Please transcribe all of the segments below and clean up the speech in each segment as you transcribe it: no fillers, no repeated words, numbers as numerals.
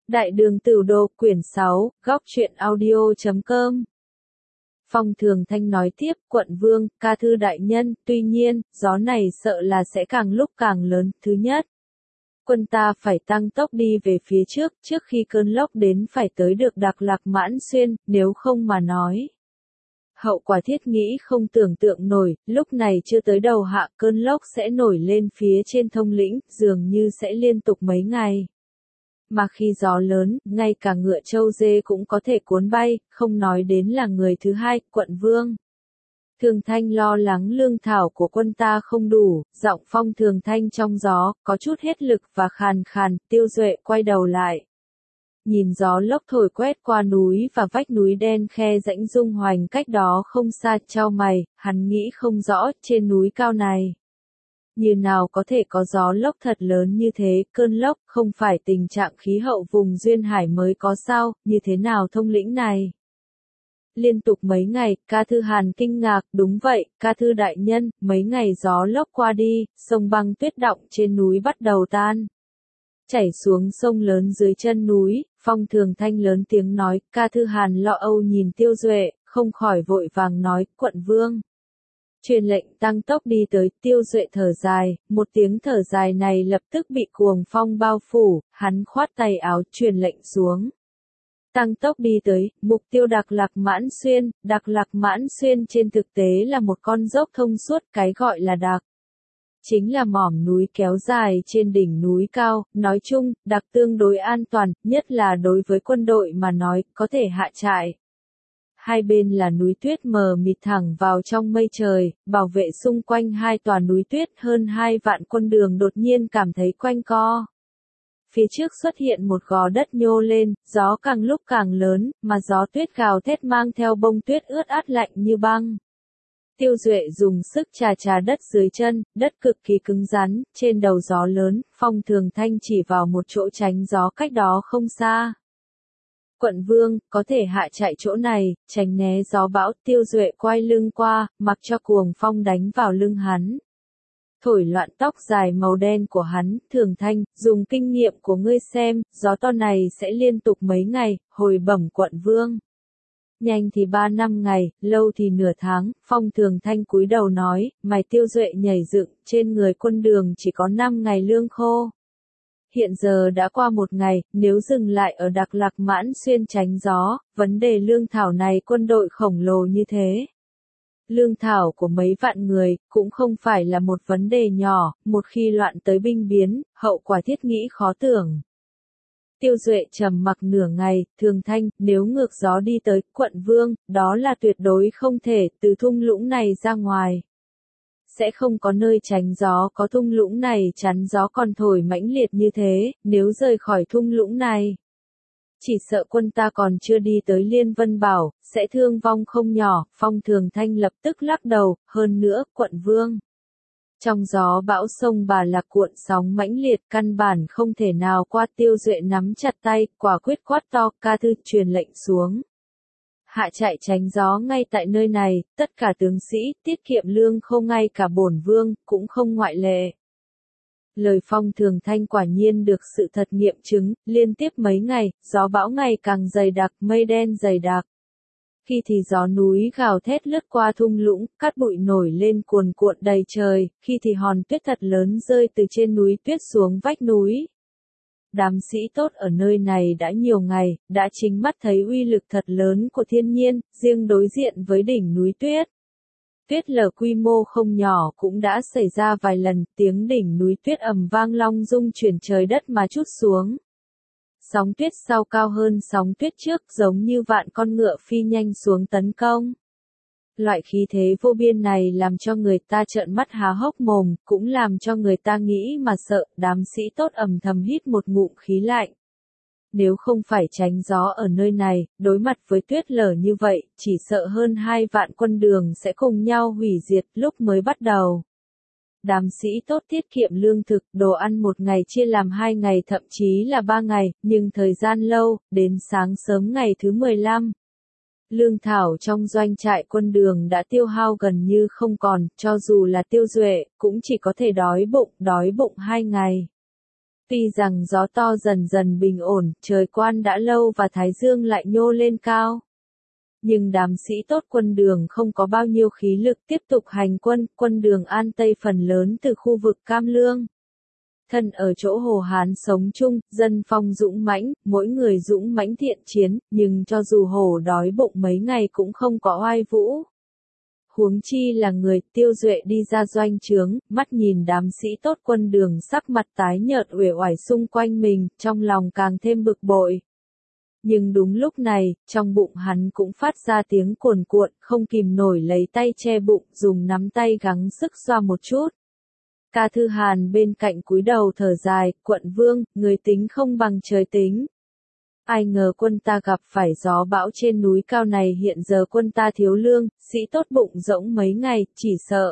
Đại đường Tửu Đô quyển 6, góc truyện audio.com. Phong Thường Thanh nói tiếp, quận vương, ca thư đại nhân, tuy nhiên, gió này sợ là sẽ càng lúc càng lớn. Thứ nhất, quân ta phải tăng tốc đi về phía trước khi cơn lốc đến phải tới được Đạc Lạc Mãn Xuyên, nếu không mà nói. Hậu quả thiết nghĩ không tưởng tượng nổi, lúc này chưa tới đầu hạ cơn lốc sẽ nổi lên phía trên thông lĩnh, dường như sẽ liên tục mấy ngày. Mà khi gió lớn, ngay cả ngựa trâu dê cũng có thể cuốn bay, không nói đến là người thứ hai, quận vương. Thường Thanh lo lắng lương thảo của quân ta không đủ, giọng Phong Thường Thanh trong gió, có chút hết lực và khàn khàn. Tiêu Duệ quay đầu lại. Nhìn gió lốc thổi quét qua núi và vách núi đen khe rãnh Dung Hoành cách đó không xa, chau mày, hắn nghĩ không rõ, trên núi cao này. Như nào có thể có gió lốc thật lớn như thế, cơn lốc không phải tình trạng khí hậu vùng duyên hải mới có sao, như thế nào thông lĩnh này? Liên tục mấy ngày, ca thư Hàn kinh ngạc, đúng vậy, ca thư đại nhân, mấy ngày gió lốc qua đi, sông băng tuyết đọng trên núi bắt đầu tan. Chảy xuống sông lớn dưới chân núi, Phong Thường Thanh lớn tiếng nói, ca thư Hàn lo âu nhìn Tiêu Duệ, không khỏi vội vàng nói, quận vương. Truyền lệnh tăng tốc đi tới. Tiêu Duệ thở dài, một tiếng thở dài này lập tức bị cuồng phong bao phủ, hắn khoát tay áo truyền lệnh xuống. Tăng tốc đi tới, mục tiêu Đạc Lạc Mãn Xuyên. Đạc Lạc Mãn Xuyên trên thực tế là một con dốc thông suốt, cái gọi là Đạc chính là mỏm núi kéo dài trên đỉnh núi cao. Nói chung, Đạc tương đối an toàn, nhất là đối với quân đội mà nói, có thể hạ trại. Hai bên là núi tuyết mờ mịt thẳng vào trong mây trời, bảo vệ xung quanh hai tòa núi tuyết. Hơn 2 vạn quân đường đột nhiên cảm thấy quanh co. Phía trước xuất hiện một gò đất nhô lên, gió càng lúc càng lớn, mà gió tuyết gào thét mang theo bông tuyết ướt át lạnh như băng. Tiêu Duệ dùng sức chà đất dưới chân, đất cực kỳ cứng rắn, trên đầu gió lớn. Phong Thường Thanh chỉ vào một chỗ tránh gió cách đó không xa. Quận vương, có thể hạ chạy chỗ này, tránh né gió bão. Tiêu Duệ quay lưng qua, mặc cho cuồng phong đánh vào lưng hắn. Thổi loạn tóc dài màu đen của hắn. Thường Thanh, dùng kinh nghiệm của ngươi xem, gió to này sẽ liên tục mấy ngày, hồi bẩm quận vương. Nhanh thì 3 năm ngày, lâu thì nửa tháng. Phong Thường Thanh cúi đầu nói, mày. Tiêu Duệ nhảy dựng, trên người quân đường chỉ có 5 ngày lương khô. Hiện giờ đã qua 1 ngày, nếu dừng lại ở Đạc Lạc Mãn Xuyên tránh gió, vấn đề lương thảo này quân đội khổng lồ như thế. Lương thảo của mấy vạn người, cũng không phải là một vấn đề nhỏ, một khi loạn tới binh biến, hậu quả thiết nghĩ khó tưởng. Tiêu Duệ trầm mặc nửa ngày. Thường Thanh, nếu ngược gió đi tới, quận vương, đó là tuyệt đối không thể. Từ thung lũng này ra ngoài sẽ không có nơi tránh gió, có thung lũng này chắn gió còn thổi mãnh liệt như thế, nếu rời khỏi thung lũng này, chỉ sợ quân ta còn chưa đi tới Liên Vân Bảo, sẽ thương vong không nhỏ. Phong Thường Thanh lập tức lắc đầu, hơn nữa, quận vương. Trong gió bão sông Bà Lạc cuộn sóng mãnh liệt, căn bản không thể nào qua. Tiêu Duệ nắm chặt tay, quả quyết quát to, ca thư truyền lệnh xuống. Hạ chạy tránh gió ngay tại nơi này, tất cả tướng sĩ, tiết kiệm lương khô, ngay cả bổn vương, cũng không ngoại lệ. Lời Phong Thường Thanh quả nhiên được sự thật nghiệm chứng, liên tiếp mấy ngày, gió bão ngày càng dày đặc, mây đen dày đặc. Khi thì gió núi gào thét lướt qua thung lũng, cát bụi nổi lên cuồn cuộn đầy trời, khi thì hòn tuyết thật lớn rơi từ trên núi tuyết xuống vách núi. Đám sĩ tốt ở nơi này đã nhiều ngày, đã chính mắt thấy uy lực thật lớn của thiên nhiên, riêng đối diện với đỉnh núi tuyết. Tuyết lở quy mô không nhỏ cũng đã xảy ra vài lần, tiếng đỉnh núi tuyết ầm vang long rung chuyển trời đất mà trút xuống. Sóng tuyết sau cao hơn sóng tuyết trước, giống như vạn con ngựa phi nhanh xuống tấn công. Loại khí thế vô biên này làm cho người ta trợn mắt há hốc mồm, cũng làm cho người ta nghĩ mà sợ. Đám sĩ tốt ầm thầm hít một ngụm khí lạnh. Nếu không phải tránh gió ở nơi này, đối mặt với tuyết lở như vậy, chỉ sợ hơn 2 vạn quân đường sẽ cùng nhau hủy diệt. Lúc mới bắt đầu, đám sĩ tốt tiết kiệm lương thực, đồ ăn 1 ngày chia làm 2 ngày, thậm chí là 3 ngày, nhưng thời gian lâu, đến sáng sớm ngày thứ 15. Lương thảo trong doanh trại quân đường đã tiêu hao gần như không còn, cho dù là Tiêu Duệ, cũng chỉ có thể đói bụng 2 ngày. Tuy rằng gió to dần dần bình ổn, trời quan đã lâu và thái dương lại nhô lên cao. Nhưng đám sĩ tốt quân Đường không có bao nhiêu khí lực tiếp tục hành quân, quân Đường An Tây phần lớn từ khu vực Cam Lương. Thân ở chỗ Hồ Hán sống chung, dân phong dũng mãnh, mỗi người dũng mãnh thiện chiến, nhưng cho dù hổ đói bụng mấy ngày cũng không có oai vũ. Huống chi là người. Tiêu Duệ đi ra doanh trướng, mắt nhìn đám sĩ tốt quân Đường sắc mặt tái nhợt uể oải xung quanh mình, trong lòng càng thêm bực bội. Nhưng đúng lúc này, trong bụng hắn cũng phát ra tiếng cuồn cuộn, không kìm nổi lấy tay che bụng, dùng nắm tay gắng sức xoa một chút. Ca Thư Hàn bên cạnh cúi đầu thở dài, quận vương, người tính không bằng trời tính. Ai ngờ quân ta gặp phải gió bão trên núi cao này, hiện giờ quân ta thiếu lương, sĩ tốt bụng rỗng mấy ngày, chỉ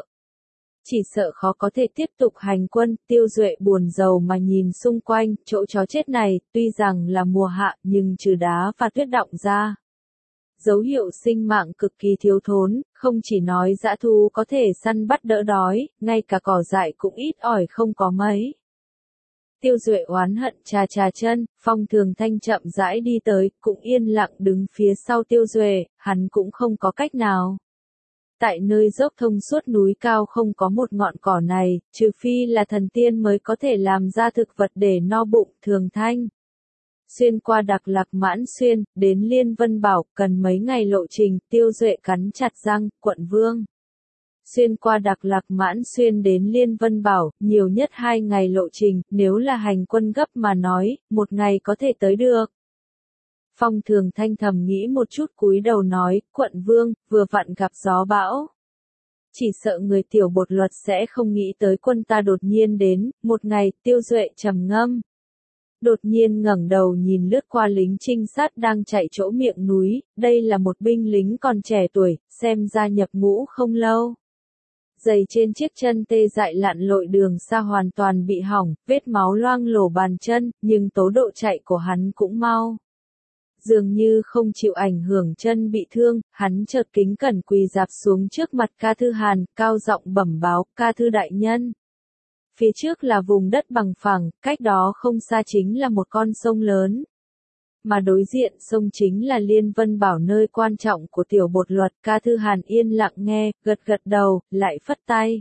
sợ khó có thể tiếp tục hành quân. Tiêu Duệ buồn rầu mà nhìn xung quanh, chỗ chó chết này, tuy rằng là mùa hạ, nhưng trừ đá và tuyết đọng ra. Dấu hiệu sinh mạng cực kỳ thiếu thốn, không chỉ nói dã thú có thể săn bắt đỡ đói, ngay cả cỏ dại cũng ít ỏi không có mấy. Tiêu Duệ oán hận chà chà chân, Phong Thường Thanh chậm rãi đi tới, cũng yên lặng đứng phía sau Tiêu Duệ, hắn cũng không có cách nào. Tại nơi dốc thông suốt núi cao không có một ngọn cỏ này, trừ phi là thần tiên mới có thể làm ra thực vật để no bụng. Thường Thanh xuyên qua Đặc Lạc Mãn Xuyên, đến Liên Vân Bảo, cần mấy ngày lộ trình. Tiêu Duệ cắn chặt răng, quận vương. Xuyên qua Đặc Lạc Mãn Xuyên đến Liên Vân Bảo, nhiều nhất 2 ngày lộ trình, nếu là hành quân gấp mà nói, 1 ngày có thể tới được. Phong Thường Thanh thầm nghĩ một chút cúi đầu nói, quận vương, vừa vặn gặp gió bão. Chỉ sợ người Tiểu Bột Luật sẽ không nghĩ tới quân ta đột nhiên đến. 1 ngày. Tiêu Duệ trầm ngâm. Đột nhiên ngẩng đầu nhìn lướt qua lính trinh sát đang chạy chỗ miệng núi, đây là một binh lính còn trẻ tuổi, xem ra nhập ngũ không lâu. Giày trên chiếc chân tê dại lặn lội đường xa hoàn toàn bị hỏng, vết máu loang lổ bàn chân, nhưng tốc độ chạy của hắn cũng mau. Dường như không chịu ảnh hưởng chân bị thương, hắn chợt kính cẩn quỳ rạp xuống trước mặt Ca Thư Hàn, cao giọng bẩm báo, Ca Thư đại nhân. Phía trước là vùng đất bằng phẳng, cách đó không xa chính là một con sông lớn. Mà đối diện sông chính là Liên Vân Bảo, nơi quan trọng của Tiểu Bột Luật. Ca Thư Hàn yên lặng nghe, gật gật đầu, lại phất tay.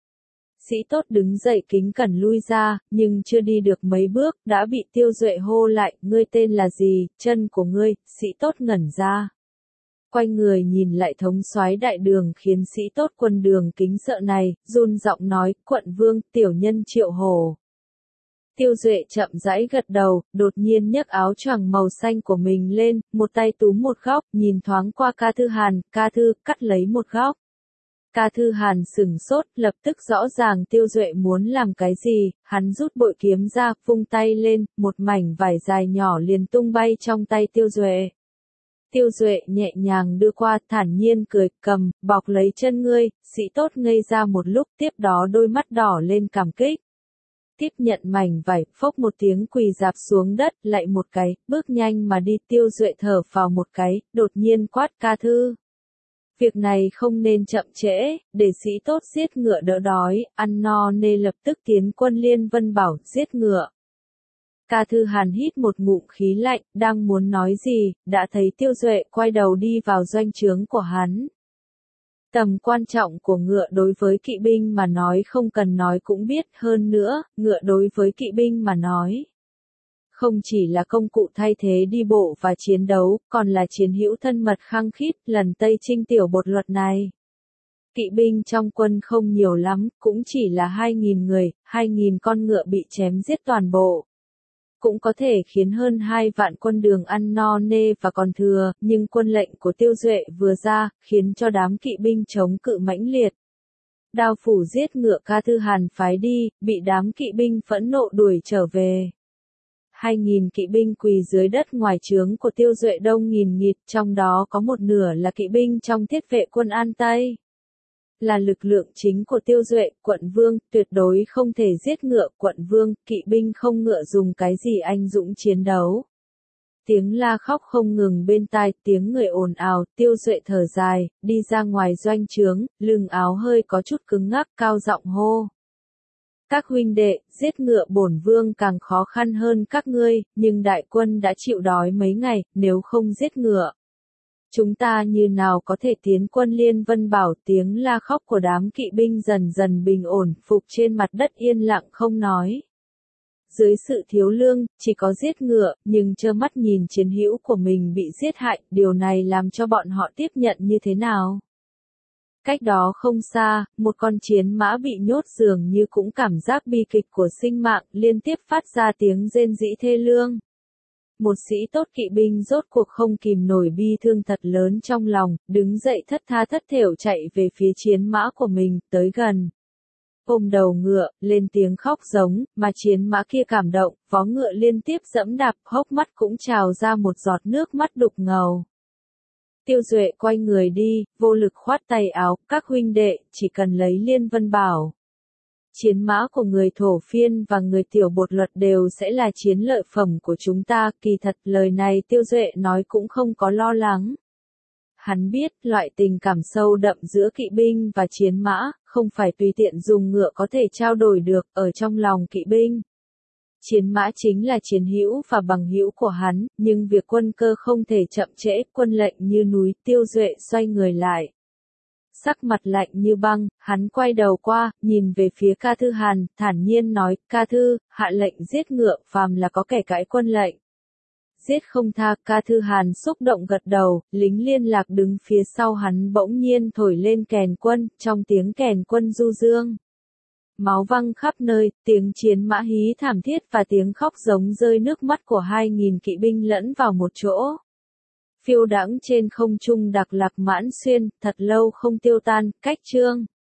Sĩ tốt đứng dậy kính cẩn lui ra, nhưng chưa đi được mấy bước, đã bị Tiêu Duệ hô lại, ngươi tên là gì, chân của ngươi. Sĩ tốt ngẩn ra. Quay người nhìn lại thống soái đại đường, khiến sĩ tốt quân Đường kính sợ này, run giọng nói, quận vương, tiểu nhân Triệu Hổ. Tiêu Duệ chậm rãi gật đầu, đột nhiên nhấc áo choàng màu xanh của mình lên, một tay túm một góc, nhìn thoáng qua Ca Thư Hàn, Ca Thư, cắt lấy một góc. Ca Thư Hàn sửng sốt, lập tức rõ ràng Tiêu Duệ muốn làm cái gì, hắn rút bội kiếm ra, vung tay lên, một mảnh vải dài nhỏ liền tung bay trong tay Tiêu Duệ. Tiêu Duệ nhẹ nhàng đưa qua, thản nhiên cười, cầm, bọc lấy chân ngươi. Sĩ tốt ngây ra một lúc, tiếp đó đôi mắt đỏ lên cảm kích. Tiếp nhận mảnh vải, phốc một tiếng quỳ rạp xuống đất, lại một cái, bước nhanh mà đi. Tiêu Duệ thở phào một cái, đột nhiên quát, Ca Thư. Việc này không nên chậm trễ, để sĩ tốt giết ngựa đỡ đói, ăn no nê lập tức tiến quân Liên Vân Bảo, giết ngựa. Ca Thư Hàn hít một ngụm khí lạnh, đang muốn nói gì, đã thấy Tiêu Duệ quay đầu đi vào doanh trướng của hắn. Tầm quan trọng của ngựa đối với kỵ binh mà nói không cần nói cũng biết, hơn nữa, ngựa đối với kỵ binh mà nói. Không chỉ là công cụ thay thế đi bộ và chiến đấu, còn là chiến hữu thân mật khăng khít. Lần Tây Chinh Tiểu Bột Luật này, kỵ binh trong quân không nhiều lắm, cũng chỉ là 2.000 người, 2.000 con ngựa bị chém giết toàn bộ. Cũng có thể khiến hơn 2 vạn quân Đường ăn no nê và còn thừa, nhưng quân lệnh của Tiêu Duệ vừa ra, khiến cho đám kỵ binh chống cự mãnh liệt. Đao phủ giết ngựa Ca Thư Hàn phái đi, bị đám kỵ binh phẫn nộ đuổi trở về. 2.000 kỵ binh quỳ dưới đất ngoài trướng của Tiêu Duệ đông nghìn nghịt, trong đó có một nửa là kỵ binh trong thiết vệ quân An Tây. Là lực lượng chính của Tiêu Duệ. Quận vương, tuyệt đối không thể giết ngựa. Quận vương, kỵ binh không ngựa dùng cái gì anh dũng chiến đấu. Tiếng la khóc không ngừng bên tai, tiếng người ồn ào. Tiêu Duệ thở dài, đi ra ngoài doanh trướng, lưng áo hơi có chút cứng ngắc, cao giọng hô. Các huynh đệ, giết ngựa bổn vương càng khó khăn hơn các ngươi, nhưng đại quân đã chịu đói mấy ngày, nếu không giết ngựa. Chúng ta như nào có thể tiến quân Liên Vân Bảo, tiếng la khóc của đám kỵ binh dần dần bình ổn, phục trên mặt đất yên lặng không nói. Dưới sự thiếu lương, chỉ có giết ngựa, nhưng trơ mắt nhìn chiến hữu của mình bị giết hại, điều này làm cho bọn họ tiếp nhận như thế nào? Cách đó không xa, một con chiến mã bị nhốt dường như cũng cảm giác bi kịch của sinh mạng, liên tiếp phát ra tiếng rên rỉ thê lương. Một sĩ tốt kỵ binh rốt cuộc không kìm nổi bi thương thật lớn trong lòng, đứng dậy thất tha thất thểu chạy về phía chiến mã của mình, tới gần. Ôm đầu ngựa, lên tiếng khóc giống, mà chiến mã kia cảm động, vó ngựa liên tiếp dẫm đạp, hốc mắt cũng trào ra một giọt nước mắt đục ngầu. Tiêu Duệ quay người đi, vô lực khoát tay áo, các huynh đệ, chỉ cần lấy Liên Vân Bảo. Chiến mã của người Thổ Phiên và người Tiểu Bột Luật đều sẽ là chiến lợi phẩm của chúng ta, kỳ thật lời này Tiêu Duệ nói cũng không có lo lắng. Hắn biết, loại tình cảm sâu đậm giữa kỵ binh và chiến mã, không phải tùy tiện dùng ngựa có thể trao đổi được, ở trong lòng kỵ binh. Chiến mã chính là chiến hữu và bằng hữu của hắn, nhưng việc quân cơ không thể chậm trễ, quân lệnh như núi, Tiêu Duệ xoay người lại. Sắc mặt lạnh như băng, hắn quay đầu qua, nhìn về phía Ca Thư Hàn, thản nhiên nói, Ca Thư, hạ lệnh giết ngựa, phàm là có kẻ cãi quân lệnh. Giết không tha, Ca Thư Hàn xúc động gật đầu, lính liên lạc đứng phía sau hắn bỗng nhiên thổi lên kèn quân, trong tiếng kèn quân du dương. Máu văng khắp nơi, tiếng chiến mã hí thảm thiết và tiếng khóc giống rơi nước mắt của 2.000 kỵ binh lẫn vào một chỗ. Phiêu đãng trên không trung Đặc Lạc Mãn Xuyên, thật lâu không tiêu tan, cách chương.